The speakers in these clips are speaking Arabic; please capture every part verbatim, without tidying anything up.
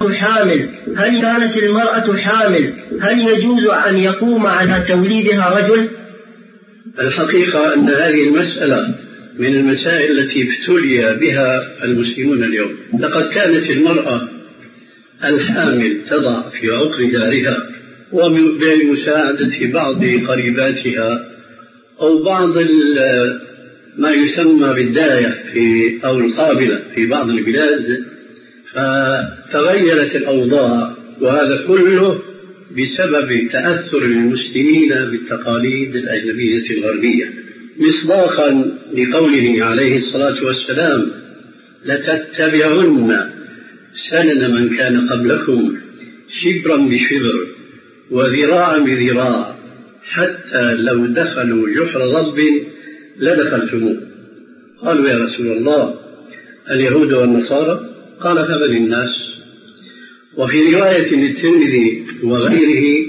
المرأة حامل هل كانت المرأة حامل هل يجوز أن يقوم على توليدها رجل؟ الحقيقة أن هذه المسألة من المسائل التي ابتلي بها المسلمون اليوم. لقد كانت المرأة الحامل تضع في عقر دارها وبمساعدة بعض قريباتها أو بعض ما يسمى بالداية في أو القابلة في بعض البلاد، فتغيرت الأوضاع، وهذا كله بسبب تأثر المسلمين بالتقاليد الأجنبية الغربية، مصداقا لقوله عليه الصلاة والسلام: لتتبعن سنن من كان قبلكم شبرا بشبر وذراعا بذراع حتى لو دخلوا جحر ضب لدخلتموه. قالوا: يا رسول الله، اليهود والنصارى؟ قال: فمن الناس. وفي رواية للترمذي وغيره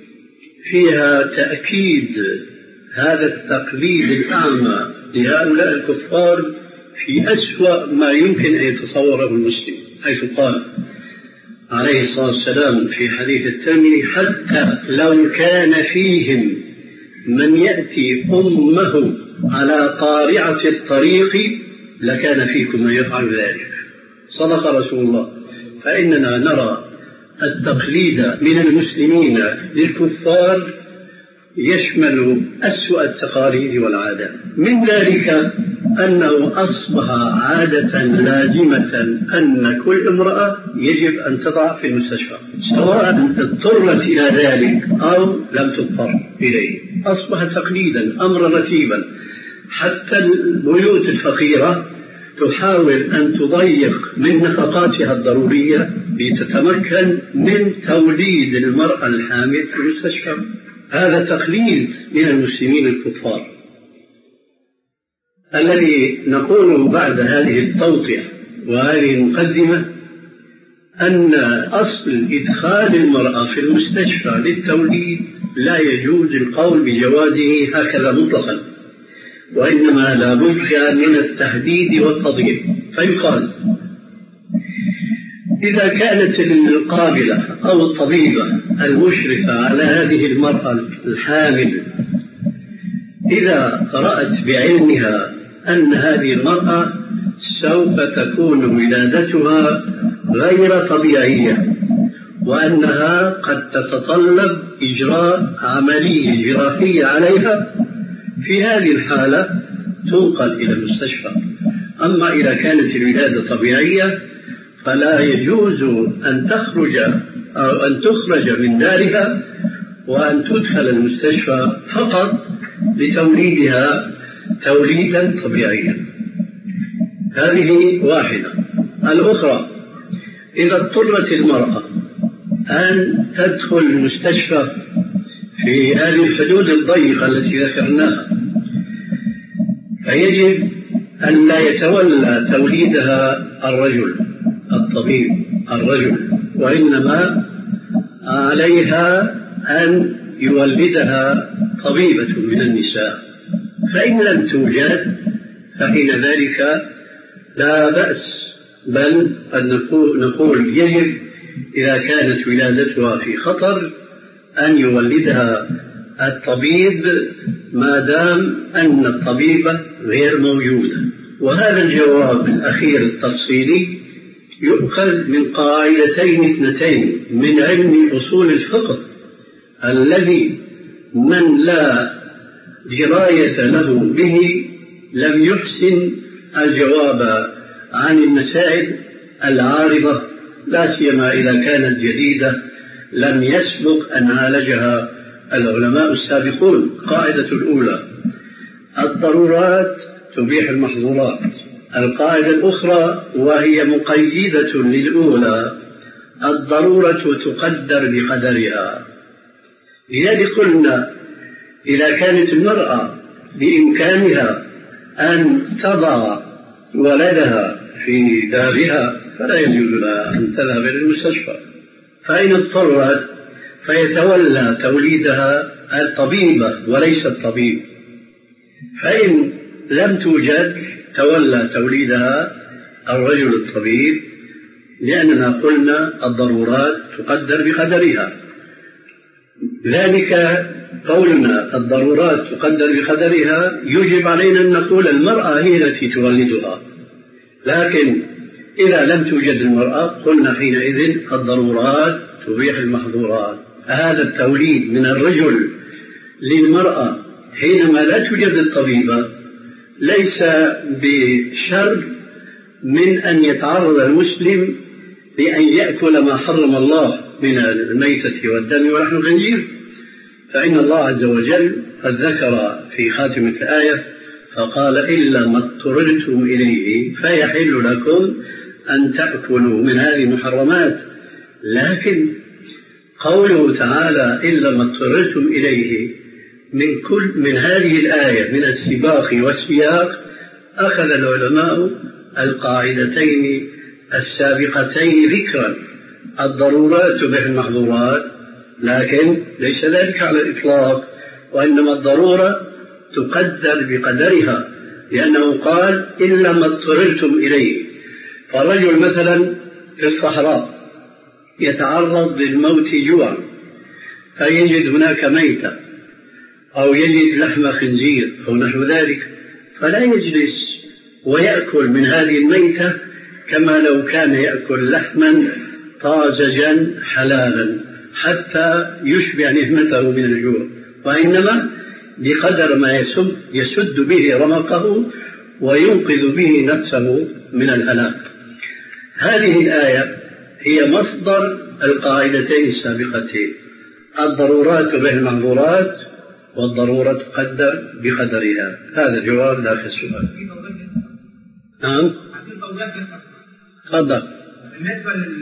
فيها تأكيد هذا التقليد الأعمى لهؤلاء الكفار في أسوأ ما يمكن أن يتصوره المسلم، حيث قال عليه الصلاة والسلام في حديث الترمذي: حتى لو كان فيهم من يأتي أمه على قارعة الطريق لكان فيكم من يفعل ذلك. صدق رسول الله. فإننا نرى التقليد من المسلمين للكفار يشمل أسوأ التقاليد والعادات. من ذلك أنه أصبح عادة لازمة أن كل امرأة يجب أن تضع في المستشفى، سواء اضطرت إلى ذلك أو لم تضطر إليه. أصبح تقليدا، أمرا رتيبا. حتى البيوت الفقيرة تحاول أن تضيق من نفقاتها الضرورية لتتمكن من توليد المرأة الحامل في المستشفى. هذا تقليد من المسلمين الكفار. الذي نقول بعد هذه التوطئة وهذه المقدمة أن أصل إدخال المرأة في المستشفى للتوليد لا يجوز القول بجوازه هكذا مطلقا، وإنما لا بد من التهديد والتضييق. فيقال: إذا كانت القابلة أو الطبيبة المشرفة على هذه المرأة الحامل إذا رأت بعلمها أن هذه المرأة سوف تكون ولادتها غير طبيعية وأنها قد تتطلب إجراء عملية جراحية عليها، في هذه الحالة تنقل إلى المستشفى. أما إذا كانت الولادة طبيعية فلا يجوز أن تخرج أو أن تخرج من دارها وأن تدخل المستشفى فقط لتوليدها توليدا طبيعيا. هذه واحدة. الأخرى: إذا اضطرت المرأة أن تدخل المستشفى في هذه الحدود الضيقة التي ذكرناها، فيجب أن لا يتولى توليدها الرجل الطبيب الرجل، وإنما عليها أن يولدها طبيبة من النساء. فإن لم توجد فإن ذلك لا بأس، بل أن نقول يجب إذا كانت ولادتها في خطر أن يولدها الطبيب ما دام أن الطبيبة غير موجودة. وهذا الجواب الأخير التفصيلي يؤخذ من قاعدتين اثنتين من علم أصول الفقه، الذي من لا دراية له به لم يحسن الجواب عن المسائل العارضة، لا سيما إذا كانت جديدة لم يسبق أن عالجها العلماء السابقون. القاعدة الأولى: الضرورات تبيح المحظورات. القاعدة الأخرى وهي مقيدة للأولى: الضرورة تقدر بقدرها. لذلك قلنا إذا كانت المرأة بإمكانها أن تضع ولدها في دارها فلا يجوز لها أن تذهب إلى المستشفى. فإن اضطرت فيتولى توليدها الطبيبة وليس الطبيب. فإن لم توجد تولى توليدها الرجل الطبيب، لأننا قلنا الضرورات تقدر بقدرها. ذلك قولنا الضرورات تقدر بقدرها يجب علينا أن نقول المرأة هي التي تولدها، لكن إذا لم توجد المرأة قلنا حينئذ الضرورات تبيح المحظورات. هذا التوليد من الرجل للمرأة حينما لا توجد الطبيبة ليس بشر من أن يتعرض المسلم لأن يأكل ما حرم الله من الميتة والدم ولحم الخنزير، فإن الله عز وجل قد ذكر في خاتمة الآية فقال إلا ما اضطررتم إليه فيحل لكم أن تأكلوا من هذه المحرمات. لكن قوله تعالى إلا ما اضطررتم إليه من كل من هذه الآية من السباق والسياق أخذ العلماء القاعدتين السابقتين ذكرا، الضرورات تبيح المحظورات، لكن ليس ذلك على الإطلاق، وإنما الضرورة تقدر بقدرها، لأنه قال إلا ما اضطررتم إليه. فالرجل مثلا في الصحراء يتعرض للموت جوعا فيجد هناك ميتة أو يجد لحم خنزير أو نحو ذلك، فلا يجلس ويأكل من هذه الميتة كما لو كان يأكل لحما طازجا حلالا حتى يشبع نهمته من الجوع، وإنما بقدر ما يسد, يسد به رمقه وينقذ به نفسه من الهلاك. هذه الآية هي مصدر القاعدتين السابقتين، الضرورات تبيح المحظورات والضرورة تقدر بقدرها. هذا جواب لا في السؤال. نعم تفضل.